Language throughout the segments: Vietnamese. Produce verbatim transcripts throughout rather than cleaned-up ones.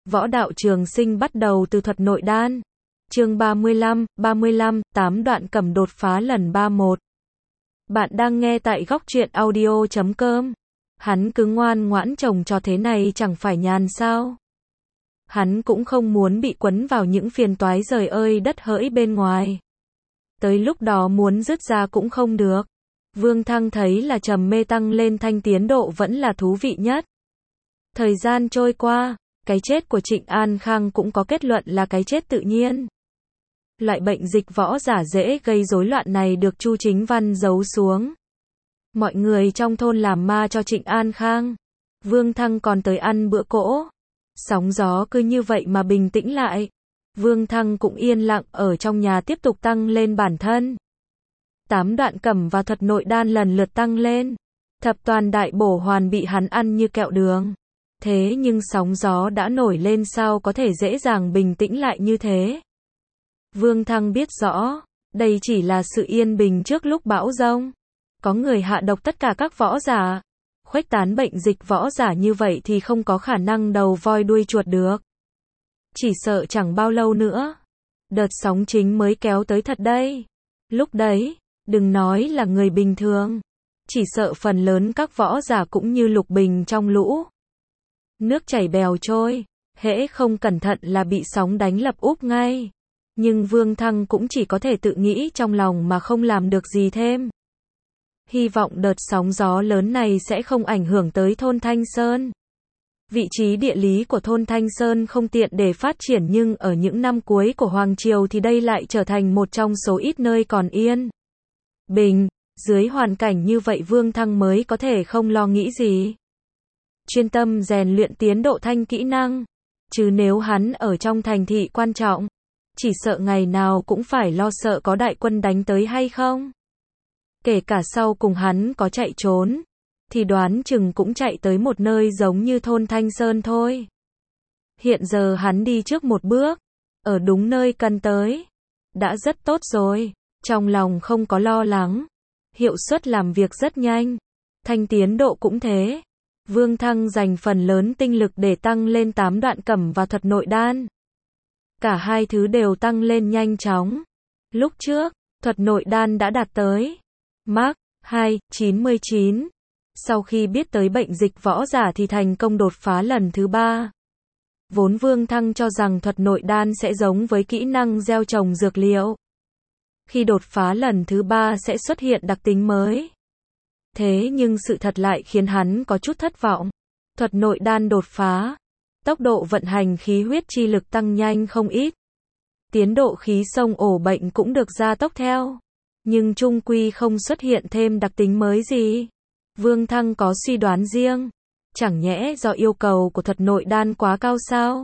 Võ đạo trường sinh bắt đầu từ thuật nội đan. Chương ba mươi lăm, ba mươi lăm, tám đoạn cầm đột phá lần ba mươi mốt. Bạn đang nghe tại góc truyện audio chấm com. Hắn cứ ngoan ngoãn chồng cho thế này chẳng phải nhàn sao? Hắn cũng không muốn bị quấn vào những phiền toái rời ơi đất hỡi bên ngoài. Tới lúc đó muốn dứt ra cũng không được. Vương Thăng thấy là trầm mê tăng lên thanh tiến độ vẫn là thú vị nhất. Thời gian trôi qua, cái chết của Trịnh An Khang cũng có kết luận là cái chết tự nhiên. Loại bệnh dịch võ giả dễ gây rối loạn này được Chu Chính Văn giấu xuống. Mọi người trong thôn làm ma cho Trịnh An Khang. Vương Thăng còn tới ăn bữa cỗ. Sóng gió cứ như vậy mà bình tĩnh lại. Vương Thăng cũng yên lặng ở trong nhà tiếp tục tăng lên bản thân. Tám đoạn cầm và thuật nội đan lần lượt tăng lên. Thập toàn đại bổ hoàn bị hắn ăn như kẹo đường. Thế nhưng sóng gió đã nổi lên sao có thể dễ dàng bình tĩnh lại như thế. Vương Thăng biết rõ, đây chỉ là sự yên bình trước lúc bão giông. Có người hạ độc tất cả các võ giả. Khuếch tán bệnh dịch võ giả như vậy thì không có khả năng đầu voi đuôi chuột được. Chỉ sợ chẳng bao lâu nữa, đợt sóng chính mới kéo tới thật đây. Lúc đấy, đừng nói là người bình thường, chỉ sợ phần lớn các võ giả cũng như lục bình trong lũ. Nước chảy bèo trôi, hễ không cẩn thận là bị sóng đánh lập úp ngay. Nhưng Vương Thăng cũng chỉ có thể tự nghĩ trong lòng mà không làm được gì thêm. Hy vọng đợt sóng gió lớn này sẽ không ảnh hưởng tới thôn Thanh Sơn. Vị trí địa lý của thôn Thanh Sơn không tiện để phát triển nhưng ở những năm cuối của Hoàng Triều thì đây lại trở thành một trong số ít nơi còn yên bình. Dưới hoàn cảnh như vậy Vương Thăng mới có thể không lo nghĩ gì. Chuyên tâm rèn luyện tiến độ thanh kỹ năng. Chứ nếu hắn ở trong thành thị quan trọng, chỉ sợ ngày nào cũng phải lo sợ có đại quân đánh tới hay không. Kể cả sau cùng hắn có chạy trốn, thì đoán chừng cũng chạy tới một nơi giống như thôn Thanh Sơn thôi. Hiện giờ hắn đi trước một bước, ở đúng nơi cần tới. Đã rất tốt rồi, trong lòng không có lo lắng. Hiệu suất làm việc rất nhanh, thanh tiến độ cũng thế. Vương Thăng dành phần lớn tinh lực để tăng lên tám đoạn cẩm và thuật nội đan. Cả hai thứ đều tăng lên nhanh chóng. Lúc trước, thuật nội đan đã đạt tới Mark hai chín mươi chín. Sau khi biết tới bệnh dịch võ giả thì thành công đột phá lần thứ ba. Vốn Vương Thăng cho rằng thuật nội đan sẽ giống với kỹ năng gieo trồng dược liệu. Khi đột phá lần thứ ba sẽ xuất hiện đặc tính mới. Thế nhưng sự thật lại khiến hắn có chút thất vọng. Thuật nội đan đột phá, tốc độ vận hành khí huyết chi lực tăng nhanh không ít. Tiến độ khí sông ổ bệnh cũng được gia tốc theo. Nhưng chung quy không xuất hiện thêm đặc tính mới gì. Vương Thăng có suy đoán riêng. Chẳng nhẽ do yêu cầu của thuật nội đan quá cao sao?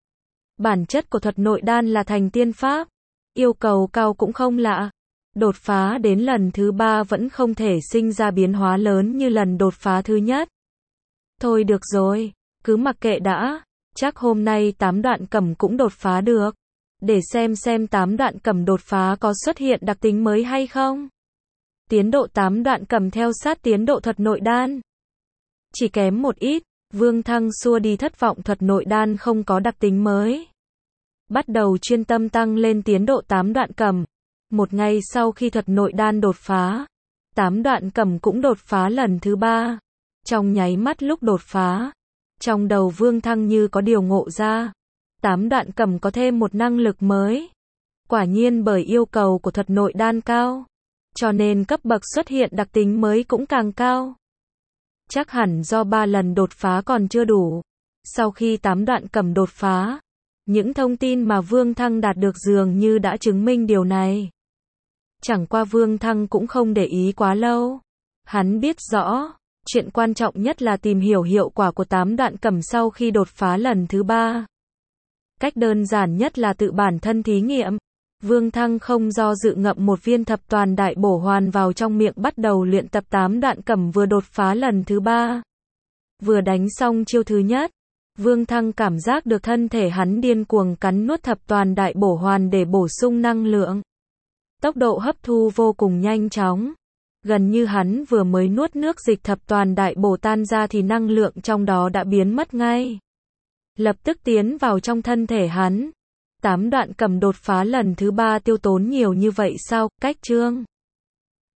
Bản chất của thuật nội đan là thành tiên pháp. Yêu cầu cao cũng không lạ. Đột phá đến lần thứ ba vẫn không thể sinh ra biến hóa lớn như lần đột phá thứ nhất. Thôi được rồi, cứ mặc kệ đã. Chắc hôm nay tám đoạn cẩm cũng đột phá được. Để xem xem tám đoạn cẩm đột phá có xuất hiện đặc tính mới hay không. Tiến độ tám đoạn cẩm theo sát tiến độ thuật nội đan. Chỉ kém một ít, Vương Thăng xua đi thất vọng thuật nội đan không có đặc tính mới. Bắt đầu chuyên tâm tăng lên tiến độ tám đoạn cẩm. Một ngày sau khi thuật nội đan đột phá, tám đoạn cẩm cũng đột phá lần thứ ba. Trong nháy mắt lúc đột phá, trong đầu Vương Thăng như có điều ngộ ra. Tám đoạn cẩm có thêm một năng lực mới. Quả nhiên bởi yêu cầu của thuật nội đan cao, cho nên cấp bậc xuất hiện đặc tính mới cũng càng cao. Chắc hẳn do ba lần đột phá còn chưa đủ. Sau khi tám đoạn cẩm đột phá, những thông tin mà Vương Thăng đạt được dường như đã chứng minh điều này. Chẳng qua Vương Thăng cũng không để ý quá lâu. Hắn biết rõ, chuyện quan trọng nhất là tìm hiểu hiệu quả của tám đoạn cẩm sau khi đột phá lần thứ ba. Cách đơn giản nhất là tự bản thân thí nghiệm. Vương Thăng không do dự ngậm một viên thập toàn đại bổ hoàn vào trong miệng bắt đầu luyện tập tám đoạn cẩm vừa đột phá lần thứ ba. Vừa đánh xong chiêu thứ nhất, Vương Thăng cảm giác được thân thể hắn điên cuồng cắn nuốt thập toàn đại bổ hoàn để bổ sung năng lượng. Tốc độ hấp thu vô cùng nhanh chóng. Gần như hắn vừa mới nuốt nước dịch thập toàn đại bổ tan ra thì năng lượng trong đó đã biến mất ngay. lập tức tiến vào trong thân thể hắn. Tám đoạn cầm đột phá lần thứ ba tiêu tốn nhiều như vậy sao? Cách chương